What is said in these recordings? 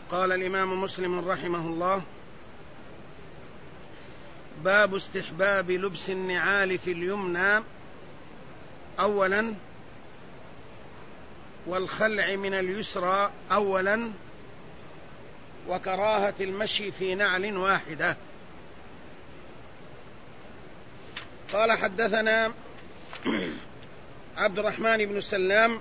قال الإمام مسلم رحمه الله: باب استحباب لبس النعال في اليمنى أولا، والخلع من اليسرى أولا، وكراهة المشي في نعل واحدة. قال: حدثنا عبد الرحمن بن سلام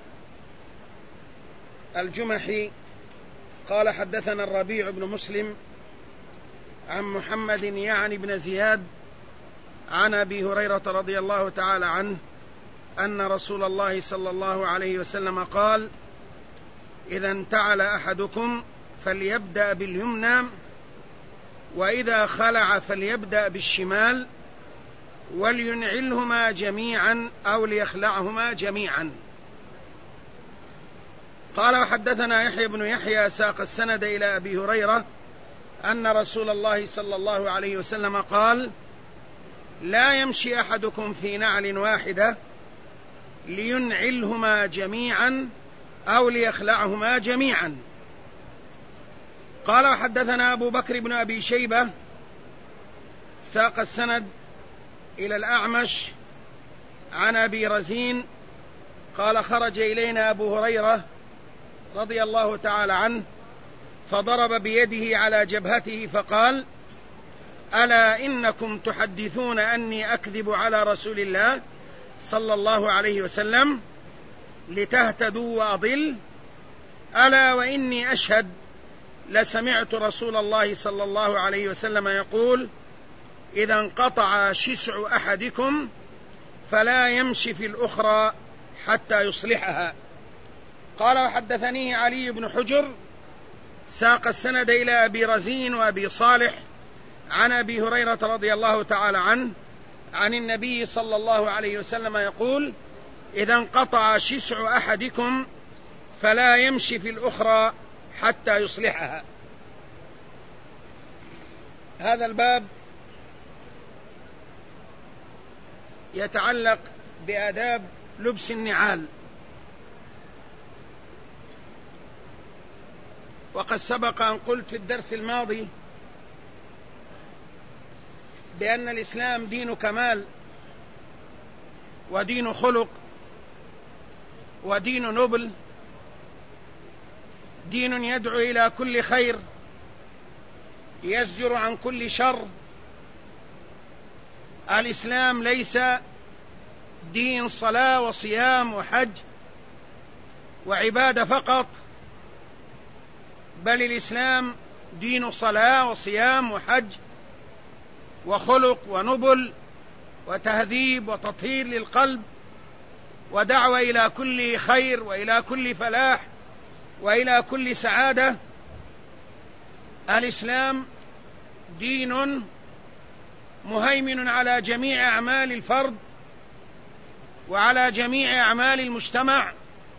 الجمحي قال: حدثنا الربيع بن مسلم عن محمد يعني بن زياد عن أبي هريرة رضي الله تعالى عنه أن رسول الله صلى الله عليه وسلم قال: إذا انتعل أحدكم فليبدأ باليمنى، وإذا خلع فليبدأ بالشمال، ولينعلهما جميعا أو ليخلعهما جميعا. قال: وحدثنا يحيى بن يحيى ساق السند إلى أبي هريرة أن رسول الله صلى الله عليه وسلم قال: لا يمشي أحدكم في نعل واحدة لينعلهما جميعا أو ليخلعهما جميعا. قال: وحدثنا أبو بكر بن أبي شيبة ساق السند إلى الأعمش عن أبي رزين قال: خرج إلينا أبو هريرة رضي الله تعالى عنه فضرب بيده على جبهته فقال: ألا إنكم تحدثون أني أكذب على رسول الله صلى الله عليه وسلم لتهتدوا وأضل؟ ألا وإني أشهد لسمعت رسول الله صلى الله عليه وسلم يقول: إذا انقطع شسع أحدكم فلا يمشي في الأخرى حتى يصلحها. قال: وحدثنيه علي بن حجر ساق السند إلى أبي رزين وأبي صالح عن أبي هريرة رضي الله تعالى عنه عن النبي صلى الله عليه وسلم يقول: إذا انقطع شسع أحدكم فلا يمشي في الأخرى حتى يصلحها. هذا الباب يتعلق بآداب لبس النعال، وقد سبق أن قلت في الدرس الماضي بأن الإسلام دين كمال ودين خلق ودين نبل، دين يدعو إلى كل خير يزجر عن كل شر. الإسلام ليس دين صلاة وصيام وحج وعبادة فقط، بل الإسلام دين صلاة وصيام وحج وخلق ونبل وتهذيب وتطهير للقلب ودعوة إلى كل خير وإلى كل فلاح وإلى كل سعادة. الإسلام دين مهيمن على جميع أعمال الفرد وعلى جميع أعمال المجتمع.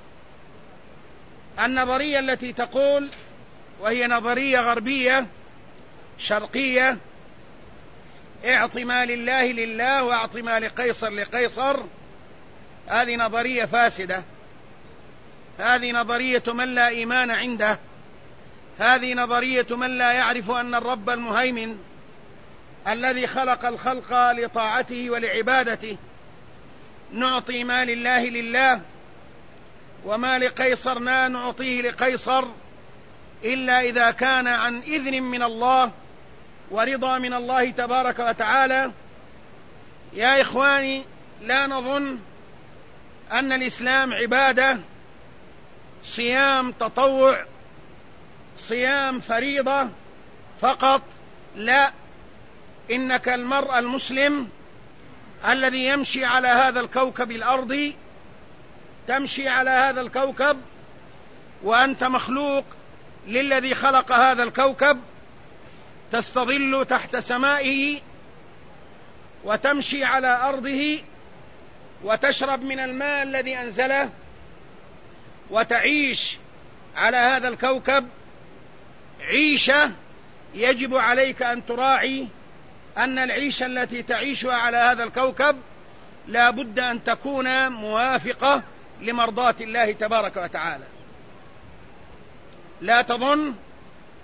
النظرية التي تقول، وهي نظرية غربية شرقية، اعط ما لله لله واعط ما لقيصر لقيصر، هذه نظرية فاسدة، هذه نظرية من لا إيمان عنده، هذه نظرية من لا يعرف أن الرب المهيمن الذي خلق الخلق لطاعته ولعبادته نعطي ما لله لله، وما لقيصر لا نعطيه لقيصر إلا إذا كان عن إذن من الله ورضا من الله تبارك وتعالى. يا إخواني، لا نظن أن الإسلام عبادة، صيام تطوع، صيام فريضة فقط، لا، إنك المرء المسلم الذي يمشي على هذا الكوكب الأرضي، تمشي على هذا الكوكب وأنت مخلوق للذي خلق هذا الكوكب، تستظل تحت سمائه وتمشي على أرضه وتشرب من الماء الذي أنزله وتعيش على هذا الكوكب عيشة يجب عليك أن تراعي أن العيشة التي تعيشها على هذا الكوكب لا بد أن تكون موافقة لمرضاة الله تبارك وتعالى. لا تظن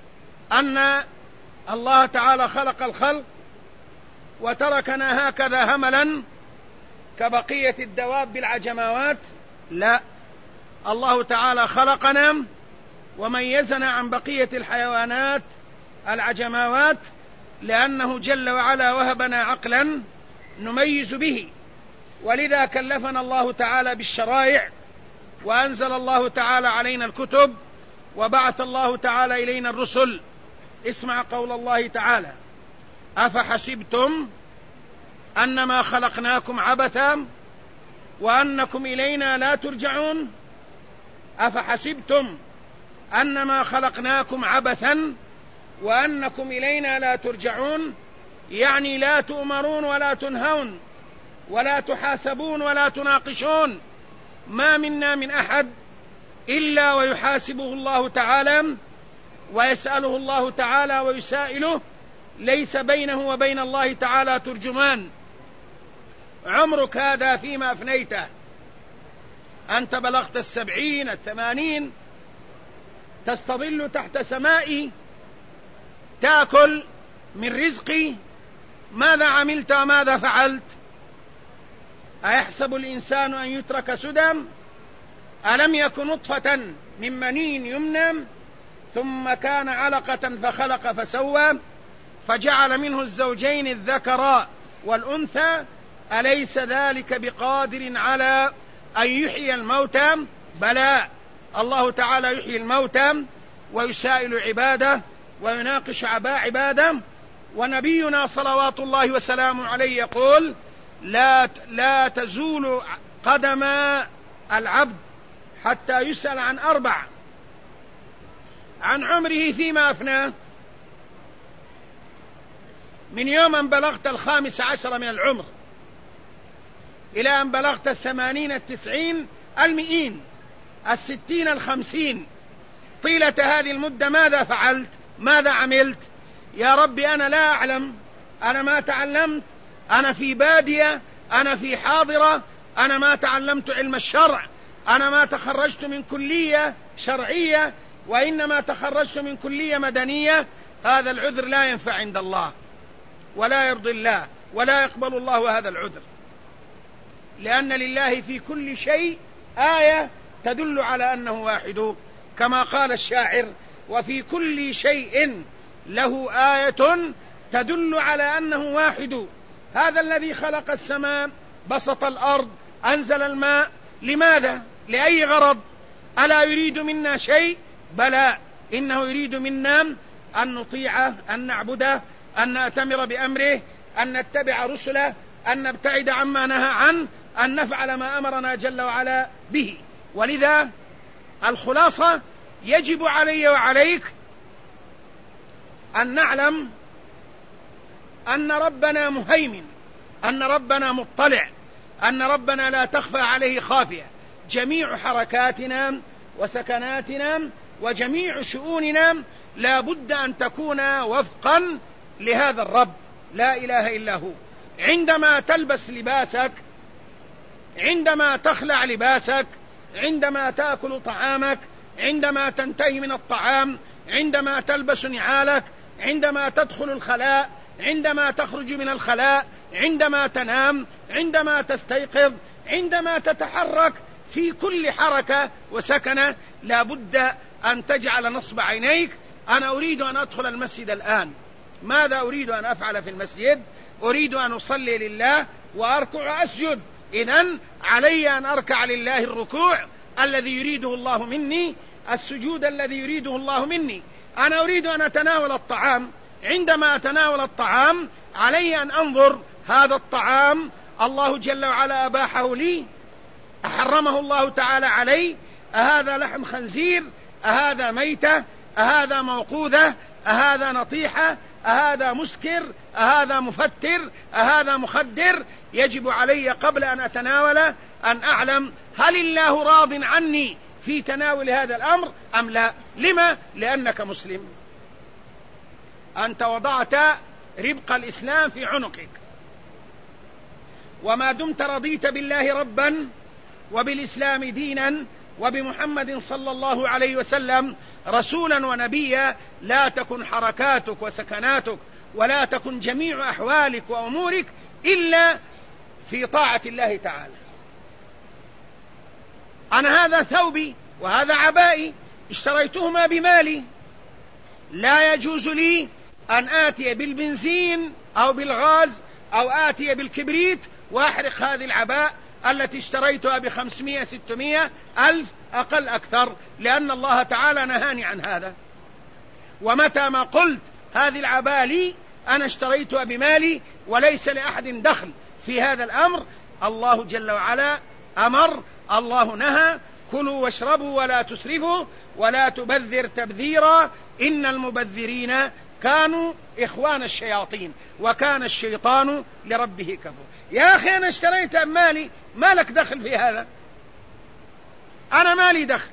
أن الله تعالى خلق الخلق وتركنا هكذا هملا كبقية الدواب العجماوات؟ لا، الله تعالى خلقنا وميزنا عن بقية الحيوانات العجماوات لأنه جل وعلا وهبنا عقلا نميز به، ولذا كلفنا الله تعالى بالشرائع، وأنزل الله تعالى علينا الكتب، وبعث الله تعالى إلينا الرسل. اسمع قول الله تعالى: أفحسبتم أنما خلقناكم عبثا وأنكم إلينا لا ترجعون؟ أفحسبتم أنما خلقناكم عبثا وأنكم إلينا لا ترجعون، يعني لا تؤمرون ولا تنهون ولا تحاسبون ولا تناقشون. ما منا من أحد إلا ويحاسبه الله تعالى ويسأله الله تعالى ويسائله، ليس بينه وبين الله تعالى ترجمان. عمرك هذا فيما أفنيته، أنت بلغت 70 80، تستظل تحت سمائي، تأكل من رزقي، ماذا عملت وماذا فعلت؟ أيحسب الإنسان أن يترك سدى؟ ألم يكن نطفة من مني يمنى ثم كان علقة فخلق فسوى فجعل منه الزوجين الذكر والأنثى أليس ذلك بقادر على أن يحيي الموتى؟ بلى، الله تعالى يحيي الموتى ويسائل عباده ويناقش عباده. ونبينا صلوات الله وسلامه عليه يقول: لا تزول قدم العبد حتى يسأل عن 4: عن عمره فيما أفناه، من يوم أن بلغت 15 من العمر إلى أن بلغت 80 90 100 60 50، طيلة هذه المدة ماذا فعلت؟ ماذا عملت؟ يا ربي أنا لا أعلم، أنا ما تعلمت، أنا في بادية، أنا في حاضرة، أنا ما تعلمت علم الشرع، أنا ما تخرجت من كلية شرعية، وإنما تخرجت من كلية مدنية. هذا العذر لا ينفع عند الله ولا يرضي الله ولا يقبل الله هذا العذر، لأن لله في كل شيء آية تدل على أنه واحد، كما قال الشاعر: وفي كل شيء له آية تدل على أنه واحد. هذا الذي خلق السماء، بسط الأرض، أنزل الماء، لماذا؟ لأي غرض؟ ألا يريد منا شيء؟ بلى، إنه يريد منا أن نطيعه، أن نعبده، أن نأتمر بأمره، أن نتبع رسله، أن نبتعد عما نهى عنه، أن نفعل ما أمرنا جل وعلا به. ولذا الخلاصة: يجب علي وعليك أن نعلم أن ربنا مهيمن، أن ربنا مطلع، أن ربنا لا تخفى عليه خافية. جميع حركاتنا وسكناتنا وجميع شؤوننا لا بد أن تكون وفقا لهذا الرب لا إله إلا هو. عندما تلبس لباسك، عندما تخلع لباسك، عندما تأكل طعامك، عندما تنتهي من الطعام، عندما تلبس نعالك، عندما تدخل الخلاء، عندما تخرج من الخلاء، عندما تنام، عندما تستيقظ، عندما تتحرك، في كل حركة وسكنة لا بد أن تجعل نصب عينيك: أنا أريد أن أدخل المسجد الآن، ماذا أريد أن أفعل في المسجد؟ أريد أن أصلي لله وأركع وأسجد، إذن علي أن أركع لله الركوع الذي يريده الله مني، السجود الذي يريده الله مني. أنا أريد أن أتناول الطعام، عندما أتناول الطعام علي أن أنظر: هذا الطعام الله جل وعلا أباحه لي؟ أحرمه الله تعالى علي؟ أهذا لحم خنزير؟ أهذا ميتة؟ أهذا موقوذة؟ أهذا نطيحة؟ أهذا مسكر؟ أهذا مفتر؟ أهذا مخدر؟ يجب علي قبل أن أتناول أن أعلم هل الله راض عني في تناول هذا الأمر أم لا. لما؟ لأنك مسلم، أنت وضعت ربق الإسلام في عنقك، وما دمت رضيت بالله ربا وبالإسلام دينا وبمحمد صلى الله عليه وسلم رسولا ونبيا لا تكن حركاتك وسكناتك ولا تكن جميع أحوالك وأمورك إلا في طاعة الله تعالى. أنا هذا ثوبي وهذا عبائي اشتريتهما بمالي، لا يجوز لي أن آتي بالبنزين أو بالغاز أو آتي بالكبريت وأحرق هذه العباء التي اشتريتها ب500 600 ألف أقل أكثر، لأن الله تعالى نهاني عن هذا. ومتى ما قلت هذه العباء لي أنا اشتريتها بمالي وليس لأحد دخل في هذا الأمر، الله جل وعلا أمر، الله نهى: كلوا واشربوا ولا تسرفوا ولا تبذر تبذيرا إن المبذرين كانوا إخوان الشياطين وكان الشيطان لربه كفور. يا أخي أنا اشتريت مالي، ما لك دخل في هذا، أنا مالي دخل،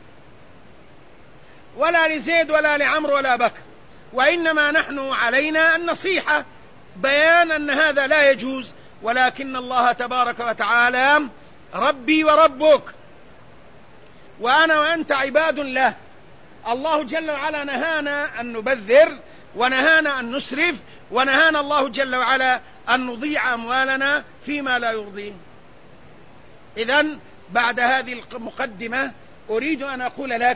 ولا لزيد ولا لعمر ولا بكر، وإنما نحن علينا النصيحة، بيان أن هذا لا يجوز، ولكن الله تبارك وتعالى ربي وربك، وأنا وأنت عباد له. الله جل وعلا نهانا أن نبذر، ونهانا أن نسرف، ونهانا الله جل وعلا أن نضيع أموالنا فيما لا يرضيه. إذن بعد هذه المقدمة أريد أن أقول لك: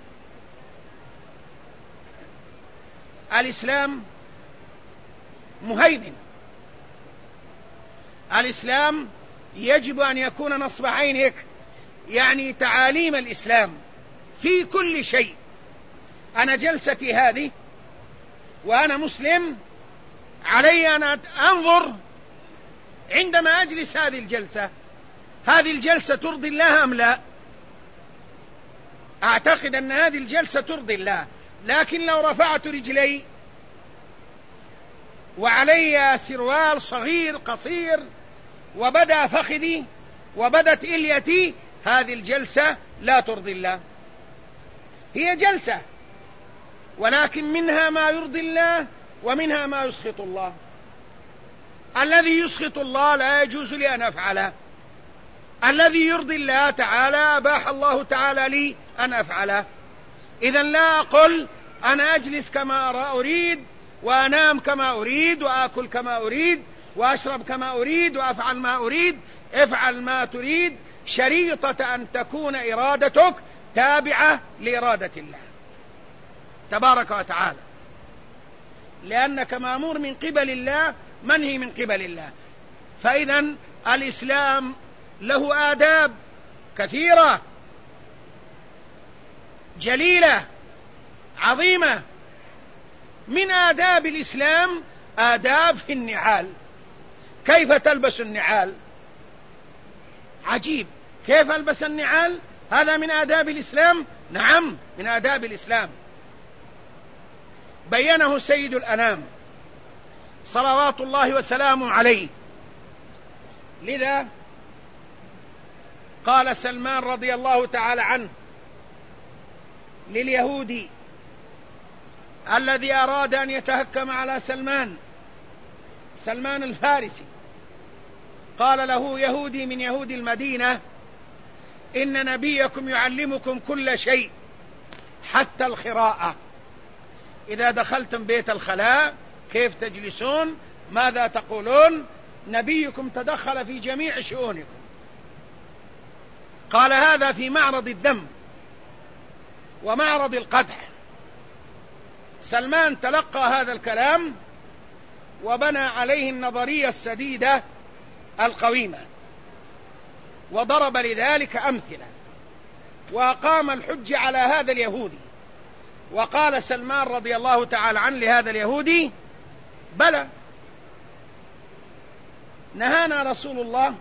الإسلام مهيمن، الإسلام يجب أن يكون نصب عينك، يعني تعاليم الإسلام في كل شيء. أنا جلستي هذه وأنا مسلم، علي أن أنظر عندما أجلس هذه الجلسة، هذه الجلسة ترضي الله أم لا؟ أعتقد أن هذه الجلسة ترضي الله، لكن لو رفعت رجلي وعلي سروال صغير قصير وبدأ فخذي وبدت إليتي، هذه الجلسة لا ترضي الله. هي جلسة، ولكن منها ما يرضي الله ومنها ما يسخط الله. الذي يسخط الله لا يجوز لي أن أفعله، الذي يرضي الله تعالى أباح الله تعالى لي أن أفعله. إذن لا أقول أنا أجلس كما أريد وأنام كما أريد وأكل كما أريد وأشرب كما أريد وأفعل ما أريد. افعل ما تريد، شريطة أن تكون إرادتك تابعة لإرادة الله تبارك وتعالى، لأنك مأمور من قبل الله، منهي من قبل الله. فإذن الإسلام له آداب كثيرة جليلة عظيمة. من آداب الإسلام آداب في النعال. كيف تلبس النعال؟ عجيب، كيف ألبس النعال؟ هذا من آداب الإسلام؟ نعم، من آداب الإسلام، بينه سيد الأنام صلوات الله وسلامه عليه. لذا قال سلمان رضي الله تعالى عنه لليهودي الذي أراد أن يتهكم على سلمان الفارسي، قال له يهودي من يهود المدينة: إن نبيكم يعلمكم كل شيء حتى الخراءة. إذا دخلتم بيت الخلاء كيف تجلسون، ماذا تقولون، نبيكم تدخل في جميع شؤونكم. قال هذا في معرض الذم ومعرض القدح. سلمان تلقى هذا الكلام وبنى عليه النظرية السديدة القويمة، وضرب لذلك أمثلة، وقام الحج على هذا اليهودي. وقال سلمان رضي الله تعالى عنه لهذا اليهودي: بلى، نهانا رسول الله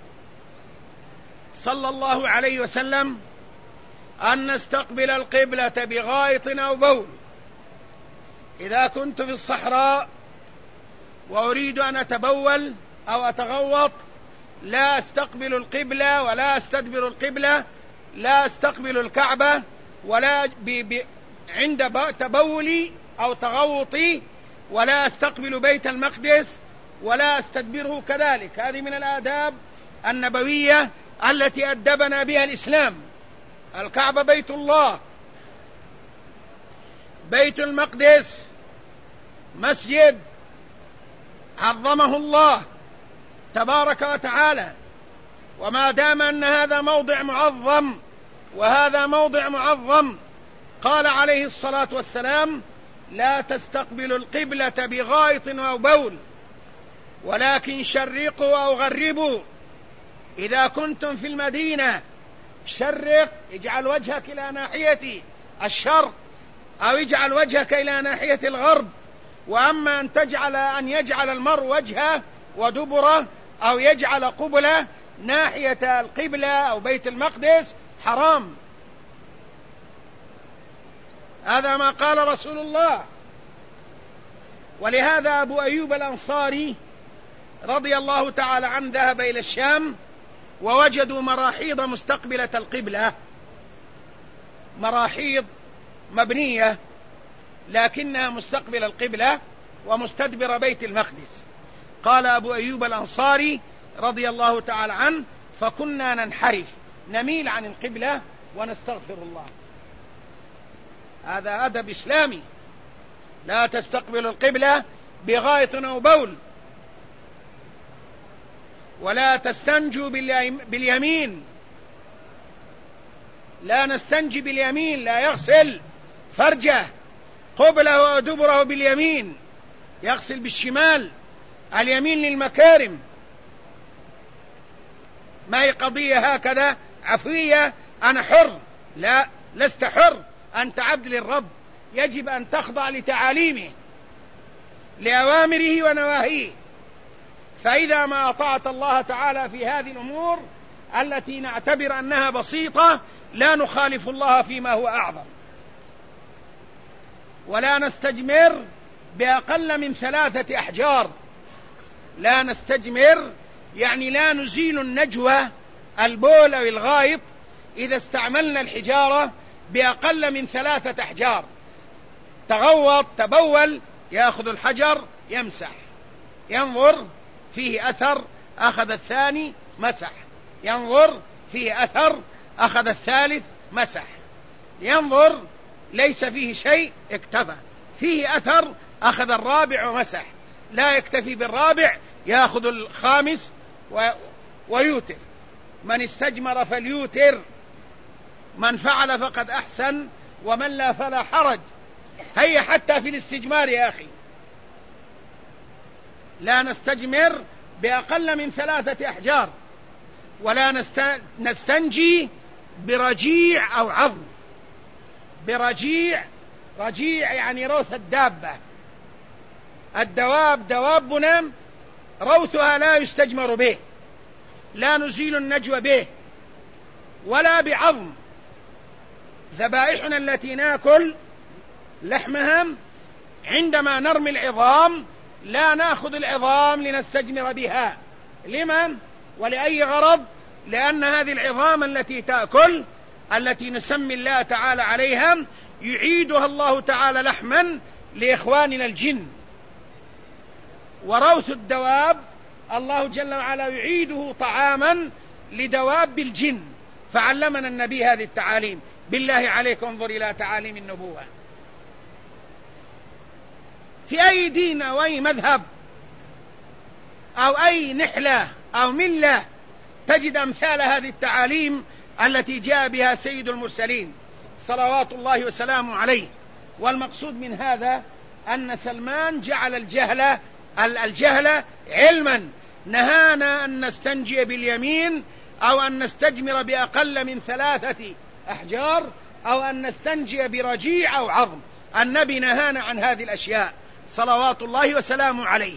صلى الله عليه وسلم أن نستقبل القبلة بغائط أو بول. إذا كنت في الصحراء وأريد أن أتبول أو أتغوط لا أستقبل القبلة ولا أستدبر القبلة، لا أستقبل الكعبة، ولا عند تبولي أو تغوطي ولا أستقبل بيت المقدس ولا أستدبره كذلك. هذه من الآداب النبوية التي أدبنا بها الإسلام. الكعبة بيت الله، بيت المقدس مسجد عظمه الله تبارك وتعالى، وما دام أن هذا موضع معظم وهذا موضع معظم، قال عليه الصلاة والسلام: لا تستقبلوا القبلة بغائط أو بول، ولكن شرقوا أو غربوا. إذا كنتم في المدينة شرق، اجعل وجهك إلى ناحية الشرق، أو اجعل وجهك إلى ناحية الغرب. وأما أن يجعل المرء وجهه ودبره أو يجعل قبلة ناحية القبلة أو بيت المقدس حرام. هذا ما قال رسول الله. ولهذا أبو أيوب الأنصاري رضي الله تعالى عنه ذهب إلى الشام ووجدوا مراحيض مستقبلة القبلة، مراحيض مبنية لكنها مستقبل القبلة ومستدبر بيت المقدس. قال أبو أيوب الأنصاري رضي الله تعالى عنه: فكنا ننحرف، نميل عن القبلة ونستغفر الله. هذا أدب إسلامي. لا تستقبل القبلة بغائط أو بول، ولا تستنجوا باليمين. لا نستنجي باليمين، لا يغسل فرجه قبله ودبره باليمين، يغسل بالشمال. اليمين للمكارم، ما هي قضية هكذا عفوية أنا حر. لا، لست حر، أنت عبد للرب، يجب أن تخضع لتعاليمه لأوامره ونواهيه. فإذا ما أطعت الله تعالى في هذه الأمور التي نعتبر أنها بسيطة لا نخالف الله فيما هو أعظم. ولا نستجمر بأقل من 3 أحجار. لا نستجمر يعني لا نزيل النجوى البول أو الغائط إذا استعملنا الحجارة بأقل من 3 أحجار. تغوط تبول، يأخذ الحجر يمسح، ينظر فيه أثر أخذ الثاني مسح، ينظر فيه أثر أخذ الثالث مسح، ينظر ليس فيه شيء اكتفى، فيه أثر أخذ الرابع ومسح، لا يكتفي بالرابع يأخذ الخامس ويوتر. من استجمر فليوتر، من فعل فقد أحسن، ومن لا فلا حرج. هيا حتى في الاستجمار يا أخي لا نستجمر بأقل من 3 أحجار، ولا نستنجي برجيع أو عظم. برجيع، رجيع يعني روث الدابة. الدواب دوابنا روثها لا يستجمر به، لا نزيل النجوى به، ولا بعظم. ذبائحنا التي ناكل لحمها عندما نرمي العظام لا نأخذ العظام لنستجمر بها. لمن ولأي غرض؟ لأن هذه العظام التي تأكل التي نسمي الله تعالى عليها يعيدها الله تعالى لحما لإخواننا الجن. وروث الدواب الله جل وعلا يعيده طعاما لدواب الجن. فعلمنا النبي هذه التعاليم. بالله عليك انظر إلى تعاليم النبوة في أي دين أو أي مذهب أو أي نحلة أو ملة تجد أمثال هذه التعاليم التي جاء بها سيد المرسلين صلوات الله وسلامه عليه. والمقصود من هذا أن سلمان جعل الجهل علما. نهانا أن نستنجي باليمين أو أن نستجمر بأقل من 3 أحجار أو أن نستنجي برجيع أو عظم. النبي نهانا عن هذه الأشياء صلوات الله وسلامه عليه.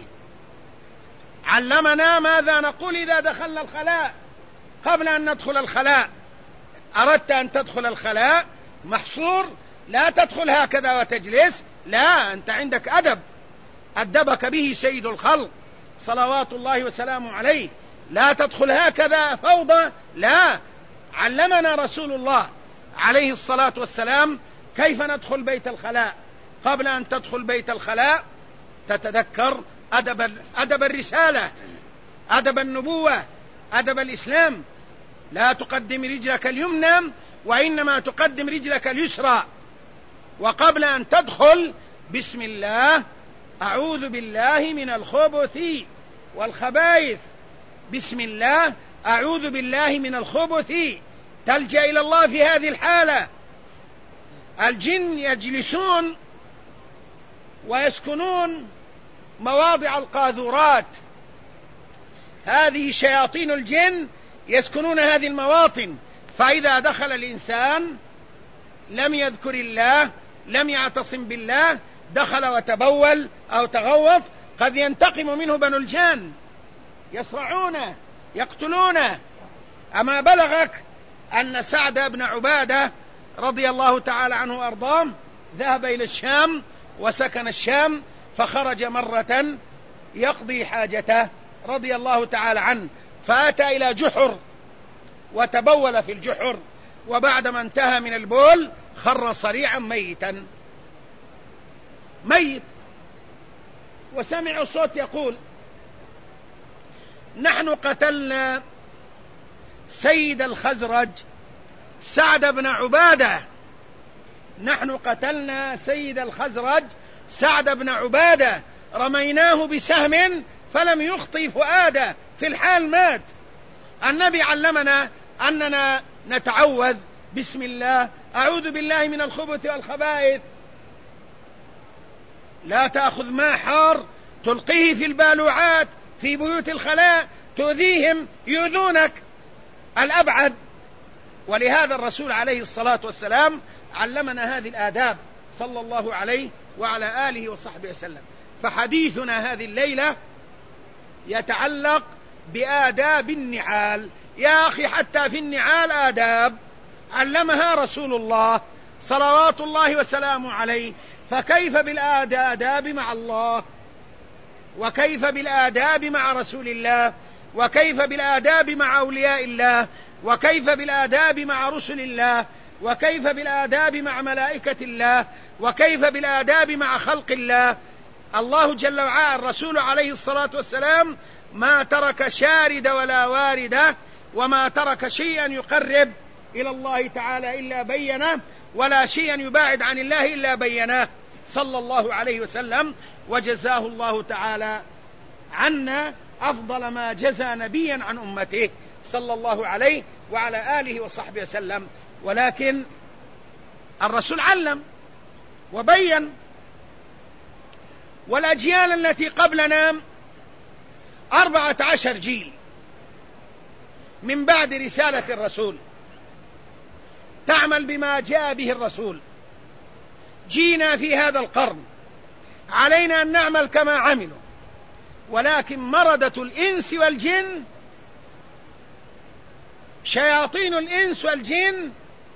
علمنا ماذا نقول إذا دخلنا الخلاء. قبل أن ندخل الخلاء أردت أن تدخل الخلاء محصور، لا تدخل هكذا وتجلس، لا، أنت عندك أدب أدبك به سيد الخلق صلوات الله وسلامه عليه. لا تدخل هكذا فوضى، لا. علمنا رسول الله عليه الصلاة والسلام كيف ندخل بيت الخلاء. قبل أن تدخل بيت الخلاء تتذكر أدب الرسالة، أدب النبوة، أدب الإسلام. لا تقدم رجلك اليمنى وإنما تقدم رجلك اليسرى. وقبل أن تدخل بسم الله أعوذ بالله من الخبث والخبائث، بسم الله أعوذ بالله من الخبث، تلجأ إلى الله في هذه الحالة. الجن يجلسون ويسكنون مواضع القاذورات، هذه شياطين الجن يسكنون هذه المواطن، فإذا دخل الإنسان لم يذكر الله، لم يعتصم بالله، دخل وتبول أو تغوط، قد ينتقم منه بنو الجان، يصرعونه يقتلونه. أما بلغك أن سعد بن عبادة رضي الله تعالى عنه وأرضاه ذهب إلى الشام وسكن الشام، فخرج مرة يقضي حاجته رضي الله تعالى عنه، فأتى إلى جحر وتبول في الجحر، وبعدما انتهى من البول خر صريعا ميتا، ميت. وسمع صوت يقول: نحن قتلنا سيد الخزرج سعد بن عبادة، نحن قتلنا سيد الخزرج سعد بن عبادة، رميناه بسهم فلم يخطي فؤاده، في الحال مات. النبي علمنا أننا نتعوذ بسم الله أعوذ بالله من الخبث والخبائث، لا تأخذ ماء حار تلقيه في البالوعات في بيوت الخلاء، تؤذيهم يؤذونك الأبعد. ولهذا الرسول عليه الصلاة والسلام علمنا هذه الآداب صلى الله عليه وعلى آله وصحبه وسلم. فحديثنا هذه الليلة يتعلق بآداب النعال. يا أخي حتى في النعال آداب علمها رسول الله صلوات الله وسلامه عليه، فكيف بالآداب مع الله، وكيف بالآداب مع رسول الله، وكيف بالآداب مع أولياء الله، وكيف بالآداب مع رسل الله، وكيف بالآداب مع ملائكة الله، وكيف بالآداب مع خلق الله. الله جل وعلا الرسول عليه الصلاة والسلام ما ترك شارد ولا وارد، وما ترك شيئا يقرب إلى الله تعالى إلا بينه، ولا شيئا يباعد عن الله إلا بيناه صلى الله عليه وسلم. وجزاه الله تعالى عنا أفضل ما جزى نبيا عن أمته صلى الله عليه وعلى آله وصحبه وسلم. ولكن الرسول علم وبين، والأجيال التي قبلنا 14 جيل من بعد رسالة الرسول تعمل بما جاء به الرسول. جينا في هذا القرن، علينا أن نعمل كما عملوا، ولكن مردة الإنس والجن، شياطين الإنس والجن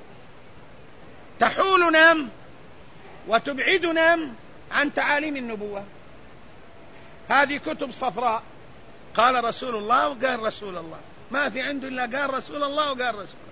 تحولنا وتبعدنا عن تعاليم النبوة. هذه كتب صفراء، قال رسول الله وقال رسول الله، ما في عنده إلا قال رسول الله وقال رسول الله.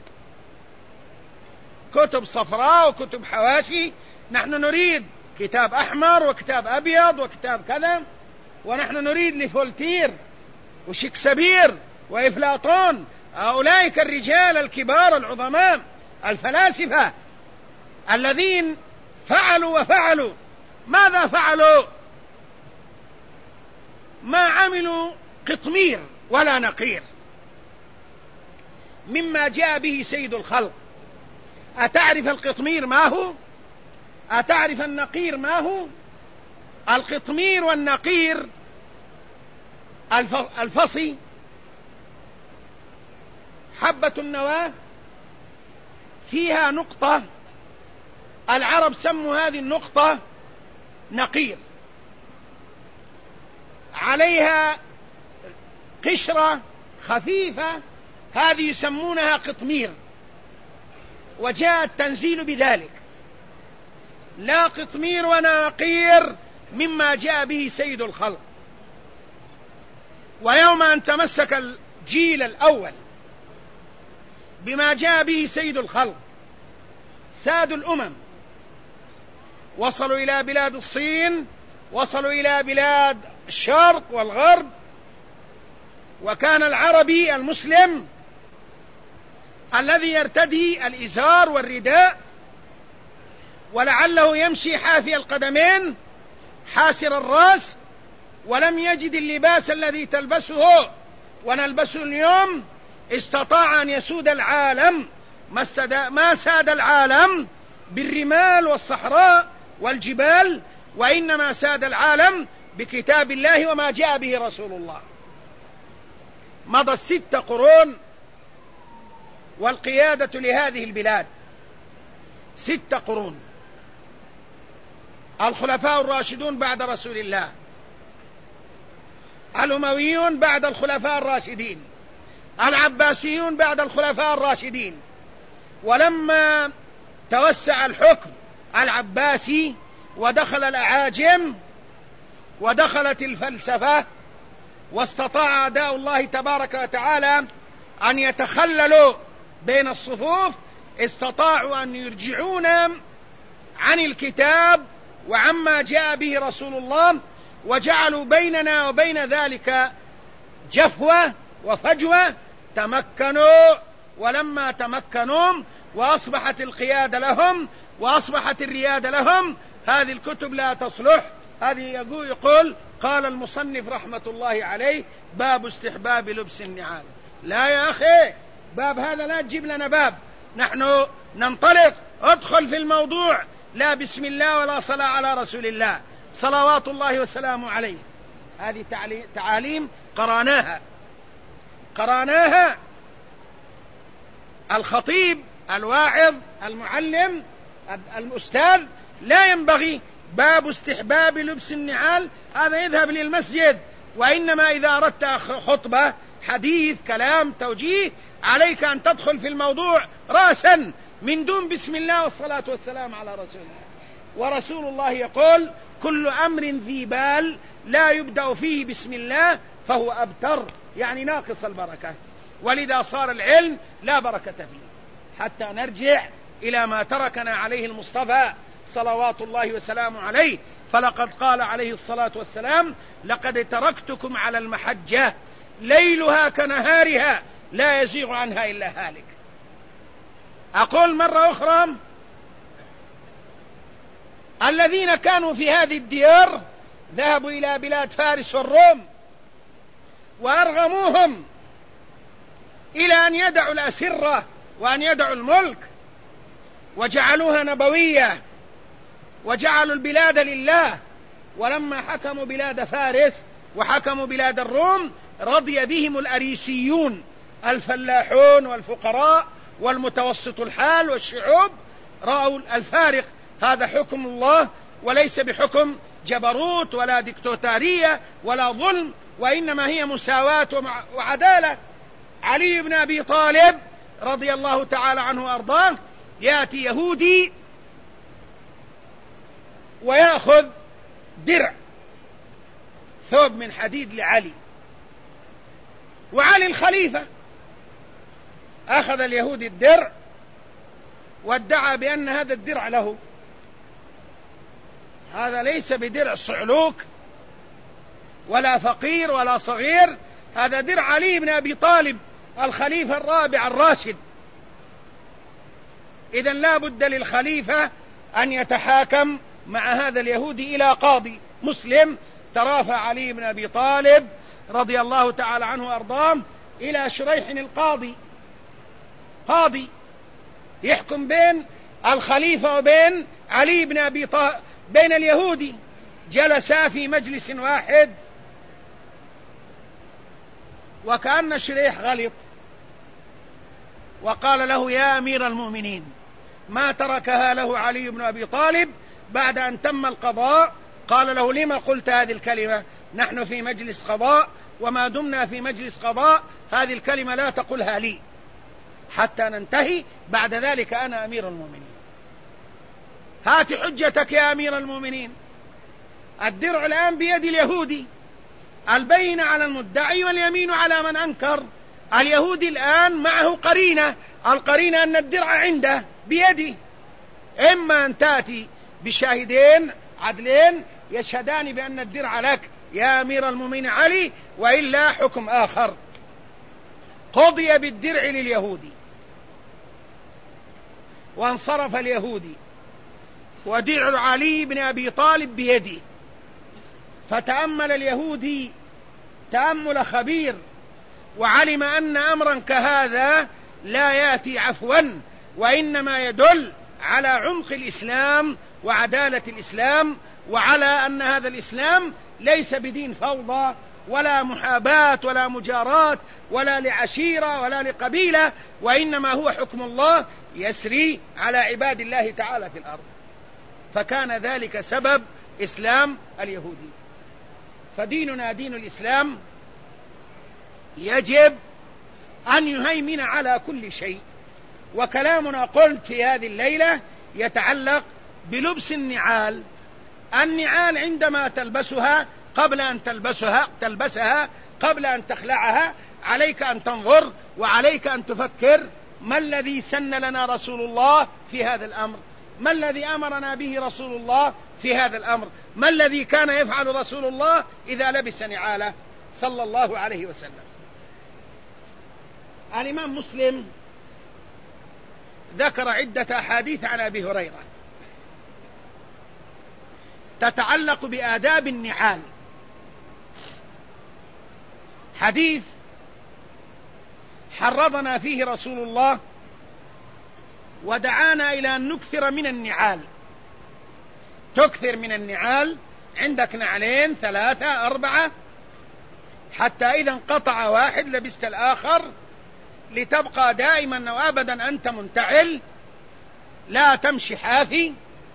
كتب صفراء وكتب حواشي. نحن نريد كتاب أحمر وكتاب أبيض وكتاب كذا، ونحن نريد لفولتير وشكسبير وإفلاطون، أولئك الرجال الكبار العظماء الفلاسفة الذين فعلوا وفعلوا. ماذا فعلوا؟ ما عملوا قطمير ولا نقير مما جاء به سيد الخلق. أتعرف القطمير ما هو؟ أتعرف النقير ما هو؟ القطمير والنقير الفصي، حبة النواة فيها نقطة، العرب سموا هذه النقطة نقير، عليها قشرة خفيفة، هذه يسمونها قطمير. وجاء التنزيل بذلك، لا قطمير ولا نقير مما جاء به سيد الخلق. ويوم أن تمسك الجيل الأول بما جاء به سيد الخلق، سادوا الأمم، وصلوا إلى بلاد الصين، وصلوا إلى بلاد الشرق والغرب، وكان العربي المسلم الذي يرتدي الإزار والرداء ولعله يمشي حافي القدمين حاسر الرأس ولم يجد اللباس الذي تلبسه ونلبسه اليوم، استطاع أن يسود العالم. ما ساد العالم بالرمال والصحراء والجبال، وإنما ساد العالم بكتاب الله وما جاء به رسول الله. مضى 6 قرون والقيادة لهذه البلاد 6 قرون. الخلفاء الراشدون بعد رسول الله، الأمويون بعد الخلفاء الراشدين، العباسيون بعد الخلفاء الراشدين. ولما توسع الحكم العباسي ودخل الأعاجم ودخلت الفلسفة، واستطاع أعداء الله تبارك وتعالى أن يتخللوا بين الصفوف، استطاعوا أن يرجعون عن الكتاب وعما جاء به رسول الله، وجعلوا بيننا وبين ذلك جفوة وفجوة. تمكنوا، ولما تمكنوا وأصبحت القيادة لهم وأصبحت الريادة لهم، هذه الكتب لا تصلح. هذه يقول قال المصنف رحمة الله عليه: باب استحباب لبس النعال. لا يا أخي، باب هذا لا تجيب لنا باب، نحن ننطلق، ادخل في الموضوع، لا بسم الله ولا صلاة على رسول الله صلوات الله وسلامه عليه. هذه تعاليم قراناها الخطيب الواعظ المعلم الأستاذ. لا ينبغي باب استحباب لبس النعال هذا يذهب للمسجد، وإنما إذا أردت خطبة حديث كلام توجيه عليك أن تدخل في الموضوع رأسا من دون بسم الله والصلاة والسلام على رسول الله. ورسول الله يقول: كل أمر ذي بال لا يبدأ فيه بسم الله فهو أبتر، يعني ناقص البركة. ولذا صار العلم لا بركة فيه. حتى نرجع إلى ما تركنا عليه المصطفى صلوات الله وسلامه عليه، فلقد قال عليه الصلاة والسلام: لقد تركتكم على المحجة ليلها كنهارها لا يزيغ عنها إلا هالك. أقول مرة أخرى: الذين كانوا في هذه الديار ذهبوا إلى بلاد فارس والروم وأرغموهم إلى أن يدعوا الأسرة وأن يدعوا الملك، وجعلوها نبوية وجعلوا البلاد لله. ولما حكموا بلاد فارس وحكموا بلاد الروم رضي بهم الأريسيون، الفلاحون والفقراء والمتوسط الحال والشعوب، رأوا الفارق. هذا حكم الله وليس بحكم جبروت ولا ديكتاتورية ولا ظلم، وإنما هي مساواة وعدالة. علي بن أبي طالب رضي الله تعالى عنه وأرضاه يأتي يهودي ويأخذ درع ثوب من حديد لعلي، وعلي الخليفة. أخذ اليهودي الدرع وادعى بأن هذا الدرع له. هذا ليس بدرع صعلوك ولا فقير ولا صغير، هذا درع علي بن أبي طالب الخليفة الرابع الراشد. إذن لا بد للخليفة أن يتحاكم مع هذا اليهودي إلى قاضي مسلم. ترافع علي بن أبي طالب رضي الله تعالى عنه وأرضاه إلى شريح القاضي، قاضي يحكم بين الخليفة وبين علي بن أبي طالب، بين اليهودي. جلسا في مجلس واحد، وكأن شريح غلط وقال له: يا أمير المؤمنين، ما تركها له علي بن أبي طالب بعد أن تم القضاء. قال له: لما قلت هذه الكلمة؟ نحن في مجلس قضاء، وما دمنا في مجلس قضاء هذه الكلمة لا تقولها لي حتى ننتهي، بعد ذلك أنا أمير المؤمنين. هات حجتك يا أمير المؤمنين. الدرع الآن بيد اليهودي، البينة على المدعي واليمين على من أنكر. اليهودي الآن معه قرينة، القرينة أن الدرع عنده بيدي، إما أن تأتي بشاهدين عدلين يشهدان بأن الدرع لك يا أمير المؤمنين علي، وإلا حكم آخر. قضي بالدرع لليهودي وانصرف اليهودي، ودرع علي بن أبي طالب بيده. فتأمل اليهودي تأمل خبير، وعلم أن أمرا كهذا لا يأتي عفوا، وإنما يدل على عمق الإسلام وعدالة الإسلام، وعلى أن هذا الإسلام ليس بدين فوضى ولا محاباة ولا مجاراة ولا لعشيرة ولا لقبيلة، وإنما هو حكم الله يسري على عباد الله تعالى في الأرض. فكان ذلك سبب إسلام اليهودي. فديننا دين الإسلام يجب أن يهيمن على كل شيء. وكلامنا قلت في هذه الليلة يتعلق بلبس النعال. النعال عندما تلبسها قبل أن تلبسها قبل أن تخلعها عليك أن تنظر، وعليك أن تفكر ما الذي سن لنا رسول الله في هذا الأمر، ما الذي أمرنا به رسول الله في هذا الأمر، ما الذي كان يفعل رسول الله إذا لبس نعاله صلى الله عليه وسلم. الإمام مسلم ذكر عدة أحاديث عن أبي هريرة تتعلق بآداب النعال. حديث حرضنا فيه رسول الله ودعانا إلى أن نكثر من النعال. تكثر من النعال، عندك نعلين 3 4، حتى إذا انقطع واحد لبست الآخر، لتبقى دائما وأبدا أنت منتعل، لا تمشي حافي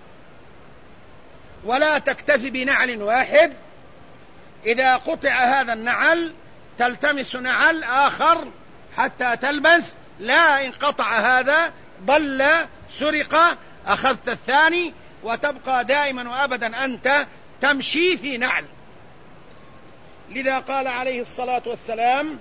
ولا تكتفي بنعل واحد. إذا قطع هذا النعل تلتمس نعل آخر حتى تلبس، لا انقطع هذا ضل سرق أخذت الثاني، وتبقى دائما وأبدا أنت تمشي في نعل. لذا قال عليه الصلاة والسلام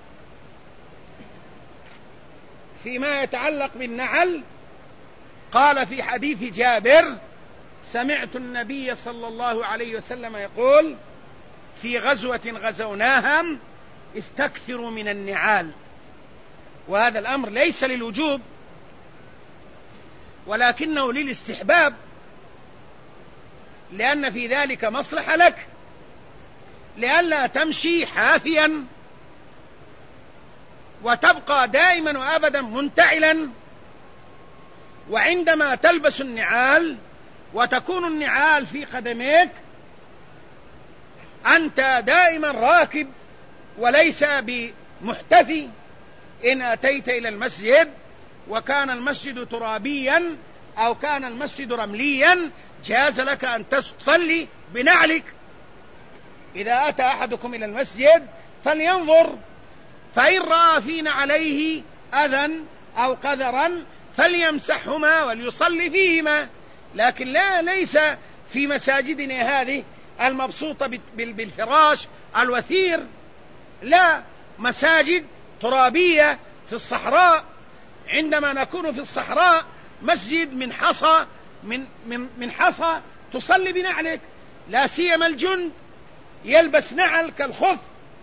فيما يتعلق بالنعل، قال في حديث جابر: سمعت النبي صلى الله عليه وسلم يقول في غزوة غزوناها: استكثروا من النعال. وهذا الأمر ليس للوجوب ولكنه للاستحباب، لأن في ذلك مصلحة لك، لئلا تمشي حافيا وتبقى دائما وأبدا منتعلا. وعندما تلبس النعال وتكون النعال في قدميك أنت دائما راكب وليس بمحتفي. إن أتيت إلى المسجد وكان المسجد ترابيا أو كان المسجد رمليا جاز لك أن تصلي بنعلك. إذا أتى أحدكم إلى المسجد فلينظر، فإن رأى في نعليه أذى أو قذرا فليمسحهما وليصلي فيهما. لكن ليس في مساجدنا هذه المبسوطة بالفراش الوثير، لا، مساجد ترابية في الصحراء. عندما نكون في الصحراء مسجد من حصى من حصى تصلي بنعلك. لا سيما الجند يلبس نعل كالخف،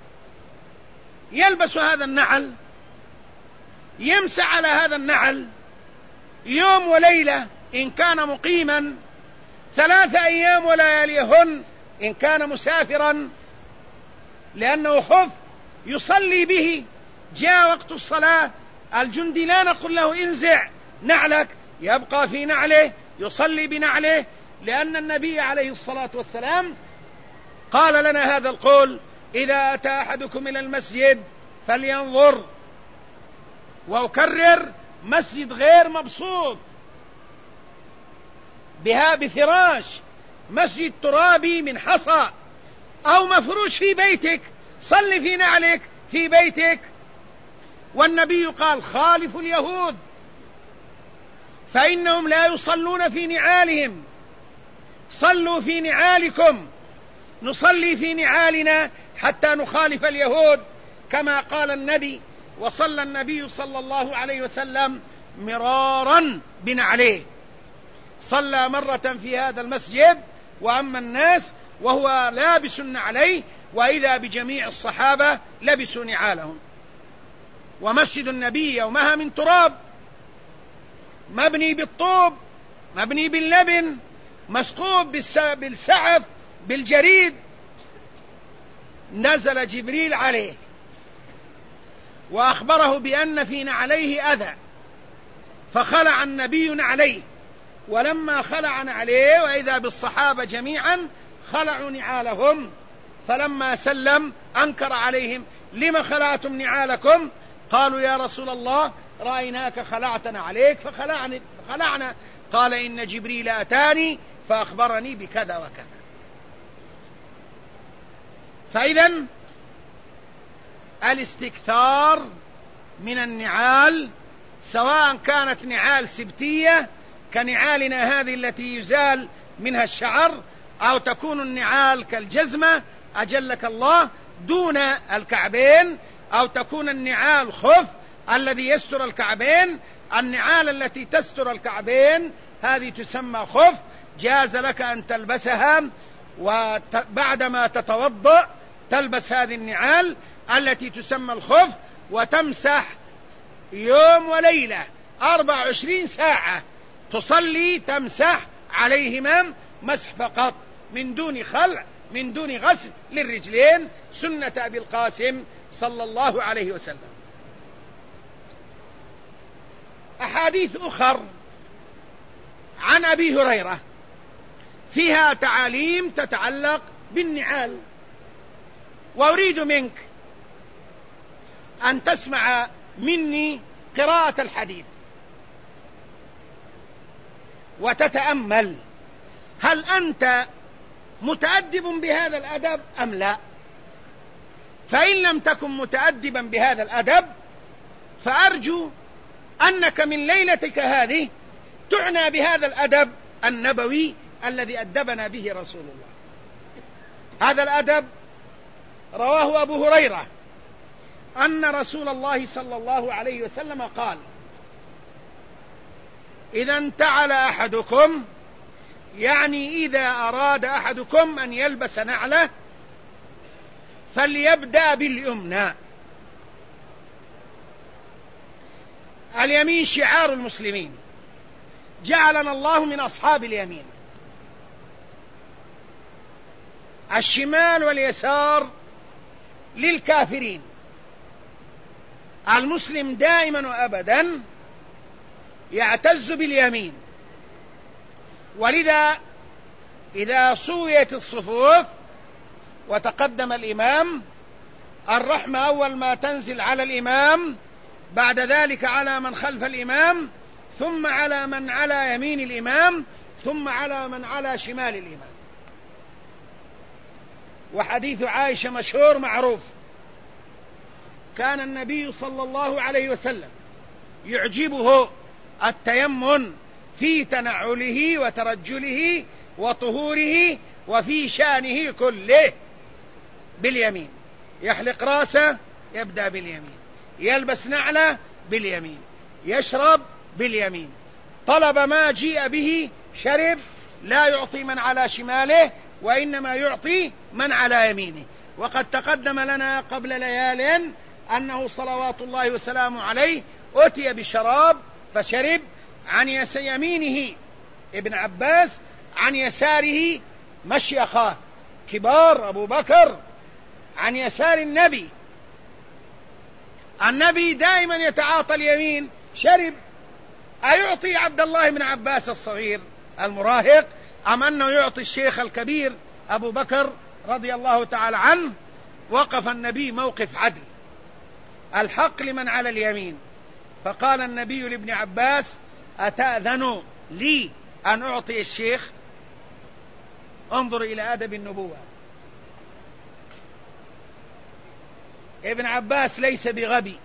يلبس هذا النعل، يمسح على هذا النعل يوم وليلة إن كان مقيما، 3 أيام ولياليهن إن كان مسافرا، لأنه خف يصلي به. جاء وقت الصلاة الجندي لا نقول له انزع نعلك، يبقى في نعله يصلي بنعله، لأن النبي عليه الصلاة والسلام قال لنا هذا القول: إذا أتى أحدكم إلى المسجد فلينظر. وأكرر: مسجد غير مبسوط بها بفراش، مسجد ترابي من حصى أو مفروش في بيتك، صل في نعلك في بيتك. والنبي قال: خالفوا اليهود فإنهم لا يصلون في نعالهم، صلوا في نعالكم. نصلي في نعالنا حتى نخالف اليهود، كما قال النبي. وصلى النبي صلى الله عليه وسلم مرارا بنعليه، صلى مرة في هذا المسجد وأما الناس وهو لابس عليه، وإذا بجميع الصحابة لبسوا نعالهم. ومسجد النبي يومها من تراب، مبني بالطوب، مبني باللبن، مسقوب بالسعف بالجريد، نزل جبريل عليه وأخبره بأن في نعليه أذى، فخلع النبي نعليه، ولما خلع نعليه وإذا بالصحابة جميعا خلعوا نعالهم، فلما سلم أنكر عليهم: لما خلعتم نعالكم؟ قالوا: يا رسول الله رأيناك خلعتنا عليك فخلعنا. قال: إن جبريل أتاني فأخبرني بكذا وكذا. فإذن الاستكثار من النعال، سواء كانت نعال سبتية كنعالنا هذه التي يزال منها الشعر، أو تكون النعال كالجزمة أجلك الله دون الكعبين، أو تكون النعال خف الذي يستر الكعبين. النعال التي تستر الكعبين هذه تسمى خف، جاز لك أن تلبسها، وبعدما تتوضأ تلبس هذه النعال التي تسمى الخف، وتمسح يوم وليلة 24 ساعة تصلي تمسح عليهما مسح فقط، من دون خلع من دون غسل للرجلين، سنة أبي القاسم صلى الله عليه وسلم. أحاديث أخر عن أبي هريرة فيها تعاليم تتعلق بالنعال، وأريد منك أن تسمع مني قراءة الحديث وتتأمل هل أنت متأدب بهذا الأدب أم لا. فإن لم تكن متأدبا بهذا الأدب فأرجو أنك من ليلتك هذه تعنى بهذا الأدب النبوي الذي أدبنا به رسول الله. هذا الأدب رواه أبو هريرة أن رسول الله صلى الله عليه وسلم قال: إذا انتعل أحدكم، يعني إذا أراد أحدكم أن يلبس نعله، فليبدأ باليمنى. اليمين شعار المسلمين، جعلنا الله من أصحاب اليمين. الشمال واليسار للكافرين. المسلم دائما وأبدا يعتز باليمين، ولذا إذا سويت الصفوف وتقدم الإمام، الرحمة أول ما تنزل على الإمام، بعد ذلك على من خلف الإمام، ثم على من على يمين الإمام، ثم على من على شمال الإمام. وحديث عائشة مشهور معروف: كان النبي صلى الله عليه وسلم يعجبه التيمن في تنعله وترجله وطهوره وفي شأنه كله باليمين. يحلق راسه يبدأ باليمين، يلبس نعله باليمين، يشرب باليمين، طلب ما جيء به شرب، لا يعطي من على شماله وإنما يعطي من على يمينه. وقد تقدم لنا قبل ليال أنه صلوات الله وسلامه عليه أتي بشراب فشرب، عن يمينه ابن عباس، عن يساره مشيخة كبار أبو بكر، عن يسار النبي دائما يتعاطى اليمين، شرب. أيعطي عبد الله بن عباس الصغير المراهق أم أنه يعطي الشيخ الكبير أبو بكر رضي الله تعالى عنه؟ وقف النبي موقف عدل، الحق لمن على اليمين. فقال النبي لابن عباس: أتأذن لي أن أعطي الشيخ؟ انظر إلى أدب النبوة. ابن عباس ليس بغبي،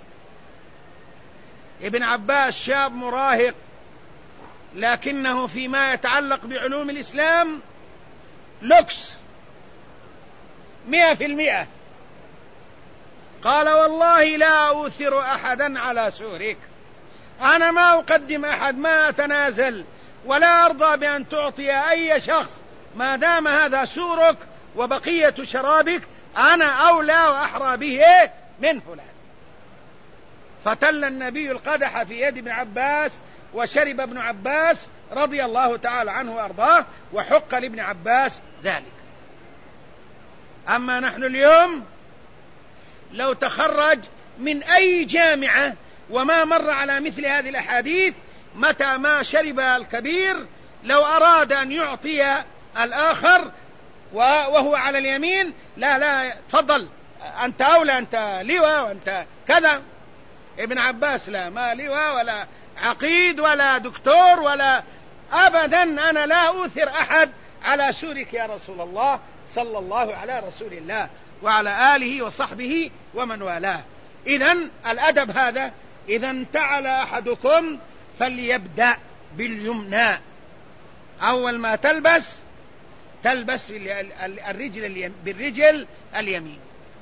ابن عباس شاب مراهق، لكنه فيما يتعلق بعلوم الإسلام لوكس 100%. قال: والله لا أوثر أحدا على سورك، أنا ما أقدم أحد، ما أتنازل، ولا أرضى بأن تعطي أي شخص ما دام هذا سورك وبقية شرابك، أنا أولى وأحرى به من فلان. فتل النبي القدح في يد ابن عباس، وشرب ابن عباس رضي الله تعالى عنه وأرضاه، وحق لابن عباس ذلك. أما نحن اليوم لو تخرج من أي جامعة وما مر على مثل هذه الأحاديث، متى ما شرب الكبير لو أراد أن يعطي الآخر وهو على اليمين، لا تفضل أنت أولى، أنت لواء وأنت كذا. ابن عباس لا، ما لواء ولا عقيد ولا دكتور ولا أبدا، أنا لا أؤثر أحد على سورك يا رسول الله، صلى الله على رسول الله وعلى آله وصحبه ومن والاه. إذن الأدب هذا، إذا انتعل أحدكم فليبدأ باليمنى، أول ما تلبس بالرجل اليمين،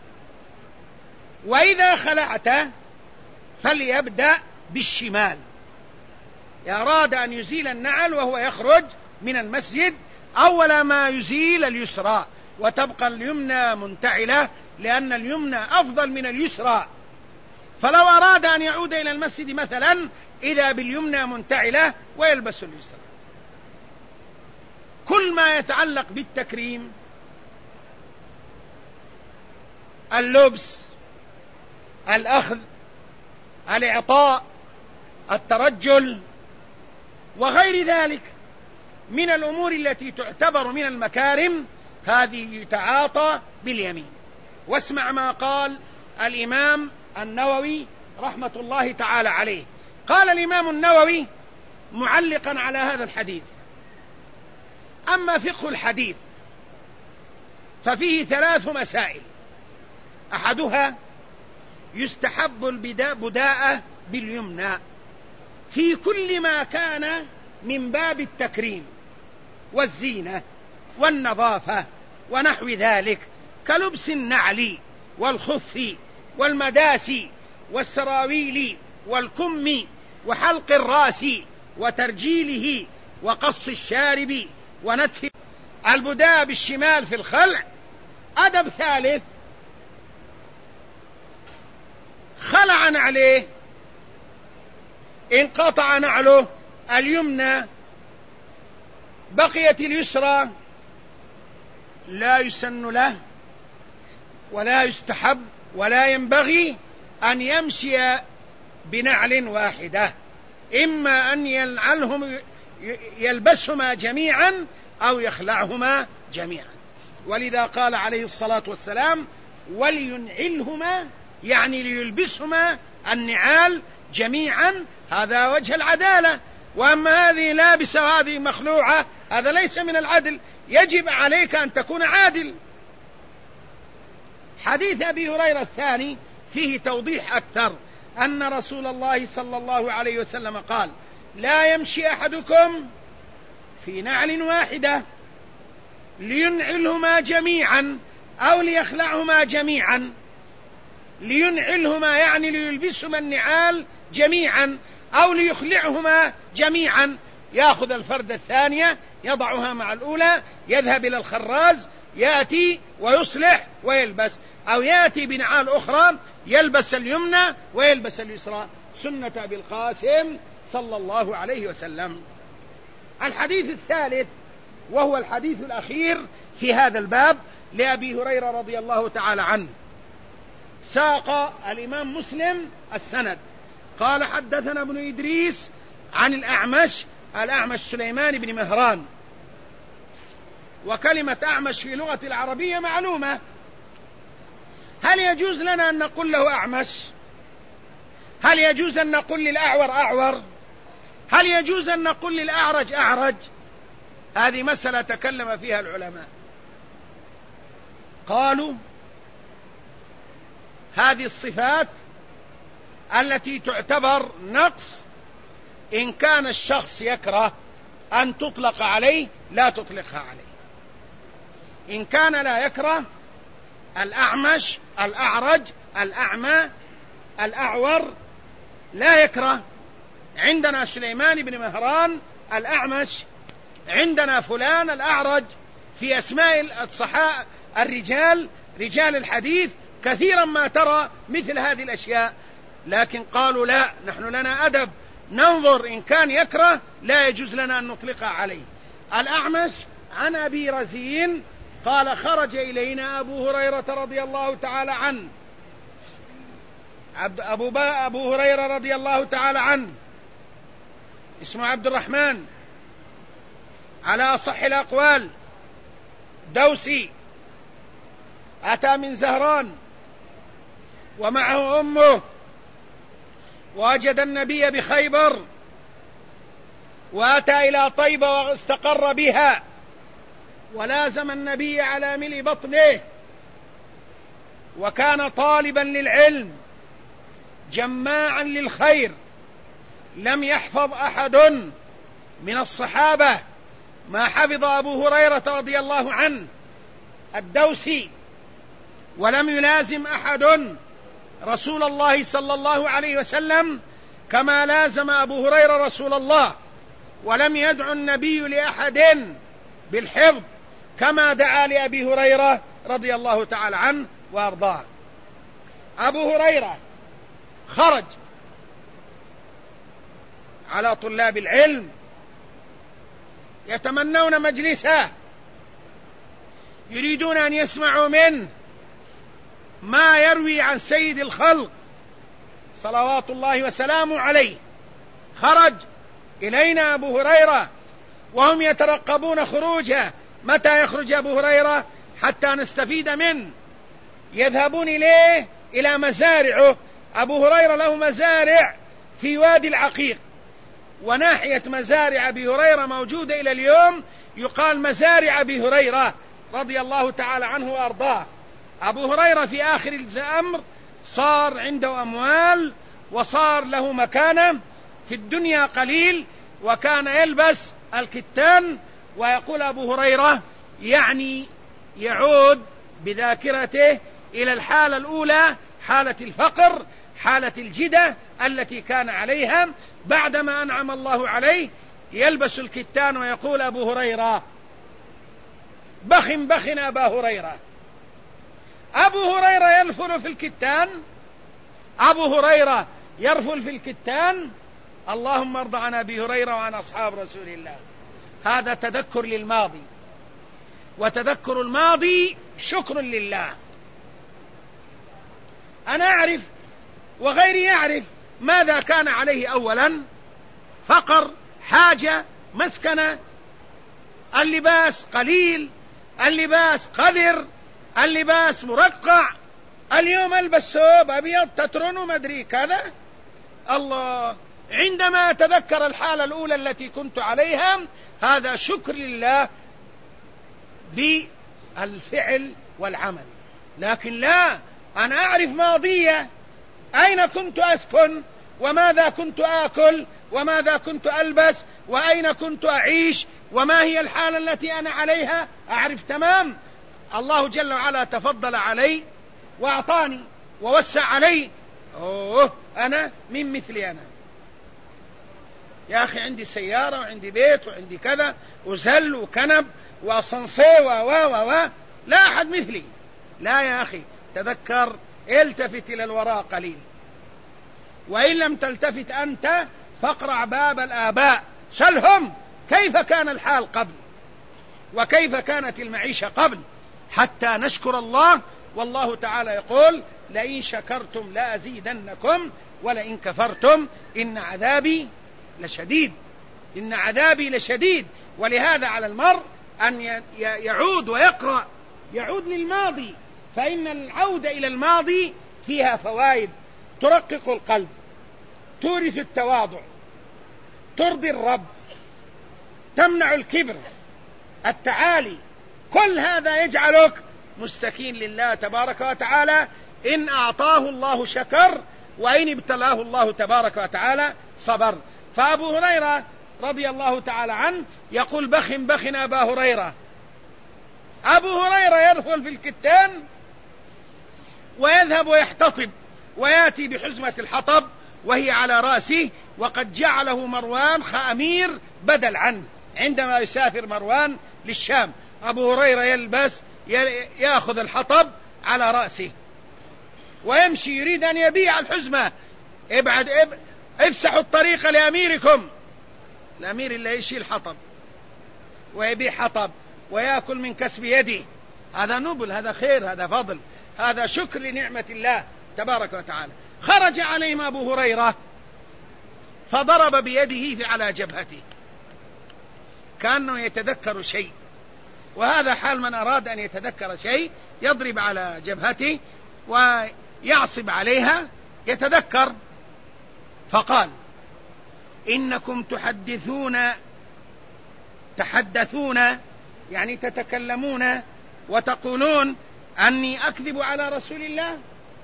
وإذا خلعت فليبدأ بالشمال. أراد أن يزيل النعل وهو يخرج من المسجد، أول ما يزيل اليسرى، وتبقى اليمنى منتعلة، لأن اليمنى أفضل من اليسرى. فلو أراد أن يعود إلى المسجد مثلا، إذا باليمنى منتعلة ويلبس اليسرى. كل ما يتعلق بالتكريم، اللبس، الأخذ، الإعطاء، الترجل، وغير ذلك من الأمور التي تعتبر من المكارم، هذه يتعاطى باليمين. واسمع ما قال الإمام النووي رحمة الله تعالى عليه. قال الإمام النووي معلقا على هذا الحديث: أما فقه الحديث ففيه 3 مسائل. أحدها يستحب البداءة باليمنى في كل ما كان من باب التكريم والزينة والنظافة ونحو ذلك، كلبس النعل والخف والمداس والسراويل والكم وحلق الراس وترجيله وقص الشارب ونتف. البداء بالشمال في الخلع. أدب ثالث: خلع نعله، انقطع نعله اليمنى، بقيت اليسرى، لا يسن له ولا يستحب ولا ينبغي أن يمشي بنعل واحدة، إما أن يلبسهما جميعا أو يخلعهما جميعا. ولذا قال عليه الصلاة والسلام: ولينعلهما، يعني ليلبسهما النعال جميعا، هذا وجه العدالة. وأما هذه لابسة وهذه مخلوعة، هذا ليس من العدل، يجب عليك أن تكون عادل. حديث أبي هريرة الثاني فيه توضيح أكثر، أن رسول الله صلى الله عليه وسلم قال: لا يمشي أحدكم في نعل واحدة لينعلهما جميعا أو ليخلعهما جميعا. لينعلهما يعني ليلبسهما النعال جميعا أو ليخلعهما جميعا، يأخذ الفردة الثانية يضعها مع الأولى، يذهب إلى الخراز يأتي ويصلح ويلبس، أو يأتي بنعال أخرى يلبس اليمنى ويلبس اليسرى، سنة أبي القاسم صلى الله عليه وسلم. الحديث الثالث وهو الحديث الأخير في هذا الباب لأبي هريرة رضي الله تعالى عنه، ساق الإمام مسلم السند. قال: حدثنا ابن إدريس عن الأعمش سليمان بن مهران. وكلمة أعمش في لغة العربية معلومة. هل يجوز لنا أن نقول له أعمش؟ هل يجوز أن نقول للأعور أعور؟ هل يجوز أن نقول للأعرج أعرج؟ هذه مسألة تكلم فيها العلماء. قالوا: هذه الصفات التي تعتبر نقص، إن كان الشخص يكره أن تطلق عليه لا تطلقها عليه. إن كان لا يكره، الأعمش، الأعرج، الأعمى، الأعور لا يكره. عندنا سليمان بن مهران الأعمش، عندنا فلان الأعرج. في أسماء الصحابة رجال الحديث كثيرا ما ترى مثل هذه الأشياء، لكن قالوا لا، نحن لنا أدب ننظر إن كان يكره لا يجوز لنا أن نطلقها عليه. الأعمش عن أبي رزين قال خرج إلينا أبو هريرة رضي الله تعالى عنه، أبو هريرة رضي الله تعالى عنه اسمه عبد الرحمن على أصح الأقوال، دوسي، أتى من زهران ومعه أمه، ووجد النبي بخيبر وأتى إلى طيبة واستقر بها ولازم النبي على ملء بطنه، وكان طالبا للعلم جماعا للخير. لم يحفظ أحد من الصحابة ما حفظ أبو هريرة رضي الله عنه الدوسي، ولم يلازم أحد رسول الله صلى الله عليه وسلم كما لازم أبو هريرة رسول الله، ولم يدع النبي لأحد بالحفظ كما دعا لأبي هريرة رضي الله تعالى عنه وأرضاه. أبو هريرة خرج على طلاب العلم يتمنون مجلسه، يريدون أن يسمعوا منه ما يروي عن سيد الخلق صلوات الله وسلامه عليه. خرج إلينا أبو هريرة وهم يترقبون خروجه، متى يخرج أبو هريرة حتى نستفيد منه. يذهبون إليه إلى مزارعه. أبو هريرة له مزارع في وادي العقيق، وناحية مزارع أبي هريرة موجودة إلى اليوم يقال مزارع أبي هريرة رضي الله تعالى عنه وأرضاه. أبو هريرة في آخر الأمر صار عنده أموال وصار له مكانة في الدنيا قليل، وكان يلبس الكتان. ويقول أبو هريرة يعني يعود بذاكرته إلى الحالة الأولى، حالة الفقر، حالة الجدة التي كان عليها بعدما أنعم الله عليه. يلبس الكتان ويقول أبو هريرة بخ أبا هريرة. أبو هريرة يرفل في الكتان، أبو هريرة يرفل في الكتان. اللهم ارض عن أبي هريرة وعن أصحاب رسول الله. هذا تذكر للماضي، وتذكر الماضي شكر لله. أنا أعرف وغيري يعرف ماذا كان عليه أولا: فقر، حاجة، مسكنة، اللباس قليل، اللباس قذر، اللباس مرقع. اليوم البس ثوب أبيض تترن ومدري كذا. الله، عندما أتذكر الحالة الأولى التي كنت عليها هذا شكر لله بالفعل والعمل. لكن لا، أنا أعرف ماضية، أين كنت أسكن، وماذا كنت آكل، وماذا كنت ألبس، وأين كنت أعيش، وما هي الحالة التي أنا عليها، أعرف تمام. الله جل وعلا تفضل علي وأعطاني ووسع علي. أنا من مثلي، أنا يا أخي عندي سيارة وعندي بيت وعندي كذا وزل وكنب وأصنصي لا أحد مثلي. لا يا أخي، تذكر، التفت إلى الوراء قليل، وإن لم تلتفت أنت فاقرع باب الآباء، سلهم كيف كان الحال قبل وكيف كانت المعيشة قبل، حتى نشكر الله. والله تعالى يقول لئن شكرتم لأزيدنكم ولئن كفرتم إن عذابي لشديد. إن عذابي لشديد. ولهذا على المرء أن يعود ويقرأ، يعود للماضي، فإن العودة إلى الماضي فيها فوائد: ترقق القلب، تورث التواضع، ترضي الرب، تمنع الكبر، التعالي. كل هذا يجعلك مستكين لله تبارك وتعالى. إن أعطاه الله شكر، وإن ابتلاه الله تبارك وتعالى صبر. فأبو هريرة رضي الله تعالى عنه يقول بخ أبا هريرة. أبو هريرة يرفل في الكتان ويذهب ويحتطب ويأتي بحزمة الحطب وهي على رأسه، وقد جعله مروان خامير بدل عنه عندما يسافر مروان للشام. أبو هريرة يلبس، يأخذ الحطب على رأسه ويمشي، يريد أن يبيع الحزمة. افسحوا الطريق لأميركم. الأمير اللي يشيل حطب ويبيع حطب ويأكل من كسب يده، هذا نبل، هذا خير، هذا فضل، هذا شكر لنعمة الله تبارك وتعالى. خرج عليهم أبو هريرة فضرب بيده على جبهته كأنه يتذكر شيء، وهذا حال من أراد أن يتذكر شيء، يضرب على جبهته ويعصب عليها يتذكر. فقال: إنكم تحدثون يعني تتكلمون وتقولون أني أكذب على رسول الله.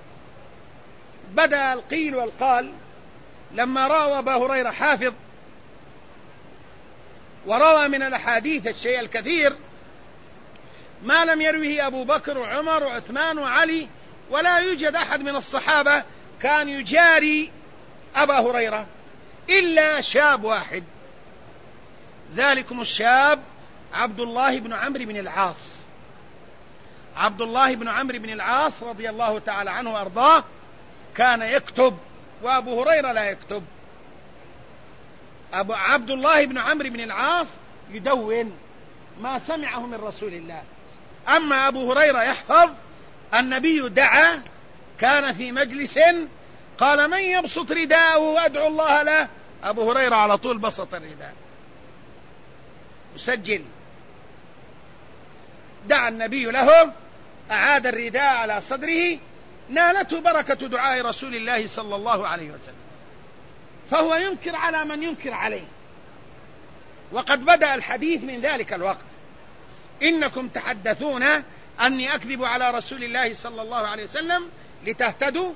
بدأ القيل والقال لما روى أبا هريرة حافظ وروى من الأحاديث الشيء الكثير ما لم يروه أبو بكر وعمر وعثمان وعلي، ولا يوجد أحد من الصحابة كان يجاري أبا هريرة إلا شاب واحد، ذلكم الشاب عبد الله بن عمرو بن العاص. عبد الله بن عمرو بن العاص رضي الله تعالى عنه وأرضاه كان يكتب وأبو هريرة لا يكتب. عبد الله بن عمرو بن العاص يدون ما سمعه من رسول الله، أما أبو هريرة يحفظ. النبي دعا، كان في مجلس قال: من يبسط رداءه وأدعو الله له؟ أبو هريرة على طول بسط الرداء. يسجل، دعا النبي له، أعاد الرداء على صدره، نالته بركة دعاء رسول الله صلى الله عليه وسلم. فهو ينكر على من ينكر عليه، وقد بدأ الحديث من ذلك الوقت: إنكم تحدثون أني أكذب على رسول الله صلى الله عليه وسلم لتهتدوا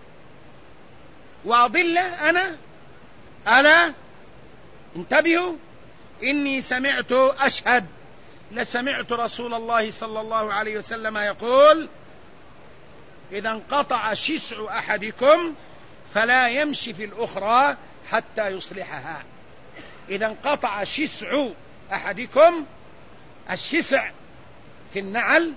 وأضل أنا انتبهوا، إني سمعت أشهد لسمعت رسول الله صلى الله عليه وسلم يقول: إذا انقطع شسع أحدكم فلا يمشي في الأخرى حتى يصلحها. إذا انقطع شسع أحدكم، الشسع في النعل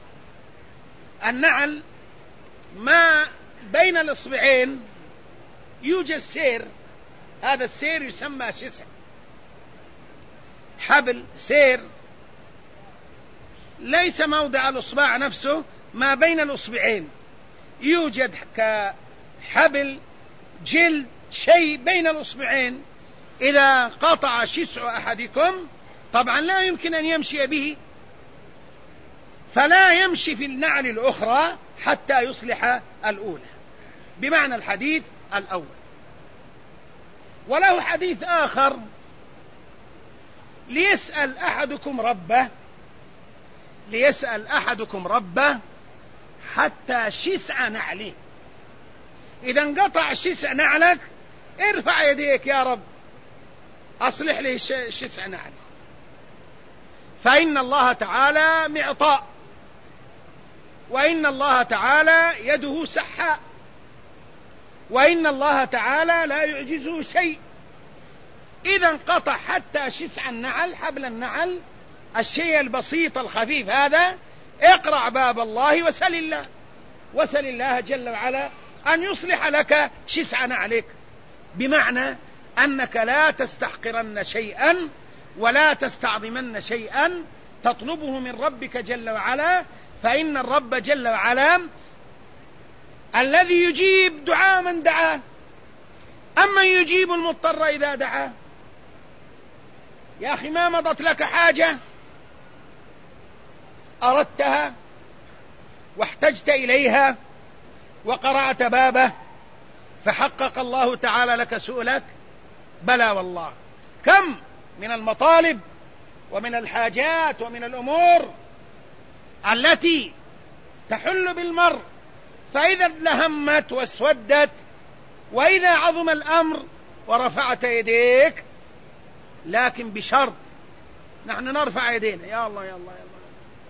ما بين الإصبعين يوجد سير، هذا السير يسمى شسع، حبل سير ليس موضع الإصبع نفسه، ما بين الإصبعين يوجد كحبل جلد شيء بين الإصبعين. إذا قطع شسع أحدكم طبعا لا يمكن أن يمشي به، فلا يمشي في النعل الأخرى حتى يصلح الأولى، بمعنى الحديث الأول. وله حديث آخر: ليسأل أحدكم ربه حتى شسع نعله. إذا انقطع شسع نعلك ارفع يديك: يا رب أصلح لي شسع نعلي، فإن الله تعالى معطاء، وإن الله تعالى يده سحاء، وإن الله تعالى لا يعجزه شيء. إذا انقطع حتى شسع النعل، حبل النعل، الشيء البسيط الخفيف هذا، اقرع باب الله وسل الله جل وعلا أن يصلح لك شسع نعلك، بمعنى أنك لا تستحقرن شيئا ولا تستعظمن شيئا تطلبه من ربك جل وعلا، فإن الرب جل وعلا الذي يجيب دعاء من دعاه. أما يجيب المضطر إذا دعاه. يا أخي، ما مضت لك حاجة أردتها واحتجت إليها وقرعت بابه فحقق الله تعالى لك سؤلك؟ بلى والله. كم من المطالب ومن الحاجات ومن الأمور التي تحل بالمرء، فإذا لهمت واسودت، وإذا عظم الأمر ورفعت يديك، لكن بشرط نحن نرفع يدينا: يا الله يا الله يا الله،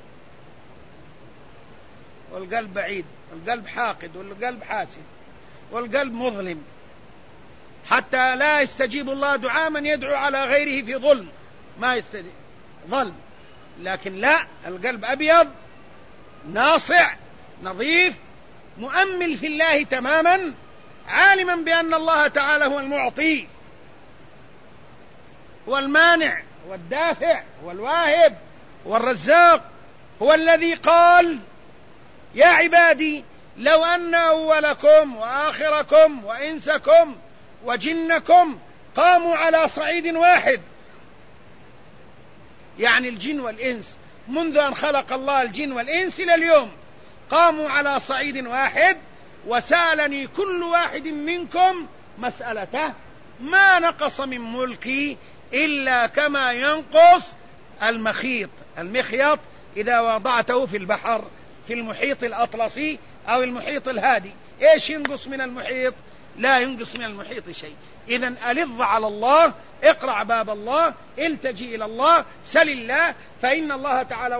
والقلب بعيد، والقلب حاقد، والقلب حاسد، والقلب مظلم، حتى لا يستجيب الله دعاء من يدعو على غيره في ظلم، ما يستجيب ظلم. لكن لا، القلب أبيض ناصع نظيف مؤمل في الله تماما، عالما بأن الله تعالى هو المعطي والمانع والدافع والواهب والرزاق، هو الذي قال: يا عبادي لو أن أولكم وآخركم وإنسكم وجنكم قاموا على صعيد واحد، يعني الجن والإنس منذ أن خلق الله الجن والإنس إلى اليوم قاموا على صعيد واحد، وسألني كل واحد منكم مسألته، ما نقص من ملكي إلا كما ينقص المخيط إذا وضعته في البحر، في المحيط الأطلسي أو المحيط الهادي. إيش ينقص من المحيط؟ لا ينقص من المحيط شيء. إذن ألظ على الله، اقرع باب الله، التجي إلى الله، سل الله، فإن الله تعالى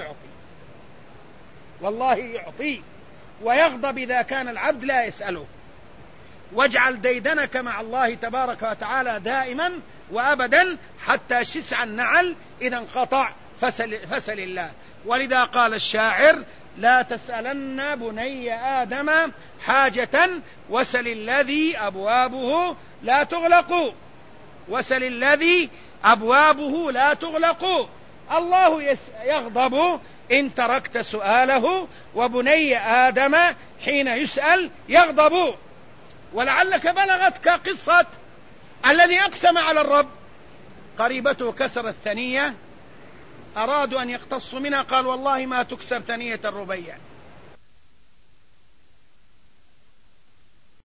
والله يعطي ويغضب إذا كان العبد لا يسأله. واجعل ديدنك مع الله تبارك وتعالى دائما وأبدا حتى شسع النعل إذا انقطع فسل الله. ولذا قال الشاعر: لا تسألن بني آدم حاجة وسل الذي أبوابه لا تغلق، وسل الذي أبوابه لا تغلق. الله يغضب إن تركت سؤاله، وبني آدم حين يسأل يغضب. ولعلك بلغتك قصة الذي أقسم على الرب، قريبته كسرت ثنية، أرادوا أن يقتصوا منها، قال: والله ما تكسر ثنية الربيع.